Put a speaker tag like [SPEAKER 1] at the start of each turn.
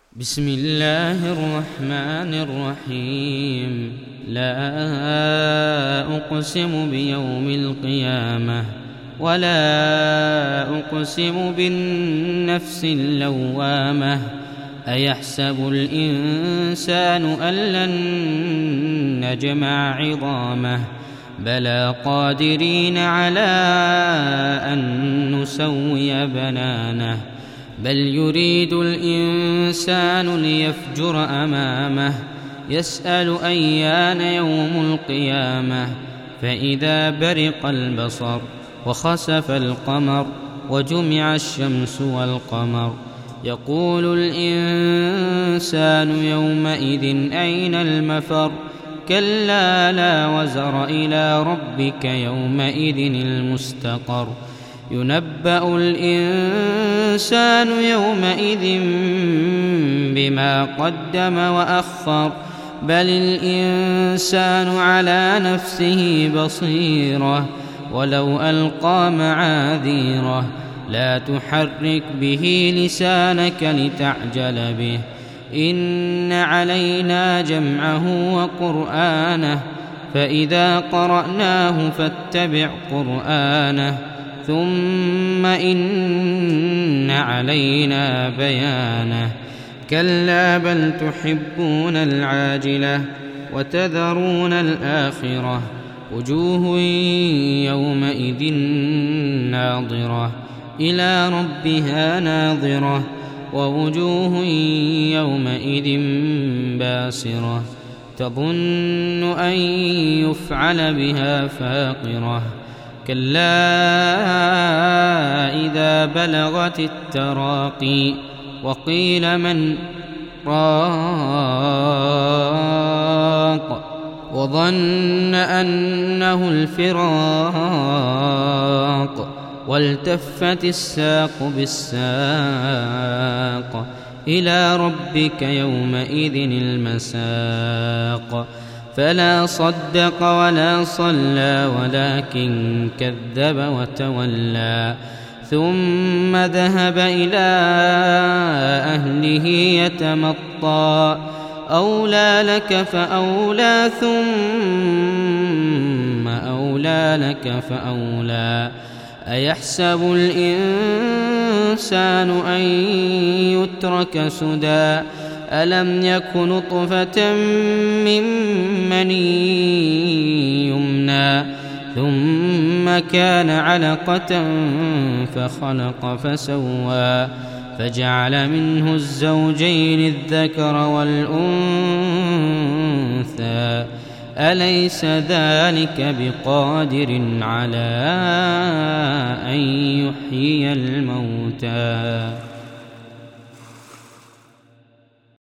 [SPEAKER 1] بسم الله الرحمن الرحيم. لا أقسم بيوم القيامة ولا أقسم بالنفس اللوامة. أيحسب الإنسان أن لن نجمع عظامه بلى قادرين على أن نسوي بنانه بل يريد الإنسان ليفجر أمامه يسأل أيان يوم القيامة فإذا برق البصر وخسف القمر وجمع الشمس والقمر يقول الإنسان يومئذ أين المفر كلا لا وزر إلى ربك يومئذ المستقر ينبأ الإنسان يومئذ بما قدم وأخر بل الإنسان على نفسه بصيرة ولو ألقى معاذيره لا تحرك به لسانك لتعجل به إن علينا جمعه وقرآنه فإذا قرأناه فاتبع قرآنه ثم إن علينا بيانه كلا بل تحبون العاجلة وتذرون الآخرة وجوه يومئذ ناظرة إلى ربها ناظرة ووجوه يومئذ باسرة تظن أن يفعل بها فاقرة كلا إذا بلغت التراقي وقيل من راق وظن أنه الفراق والتفت الساق بالساق إلى ربك يومئذ المساق فلا صدق ولا صلى ولكن كذب وتولى ثم ذهب إلى أهله يتمطى أولى لك فأولى ثم أولى لك فأولى أيحسب الإنسان أن يترك سدى ألم يك نطفة من مني يمنى ثم كان علقة فخلق فسوى فجعل منه الزوجين الذكر والأنثى أليس ذلك بقادر على أن يحيي الموتى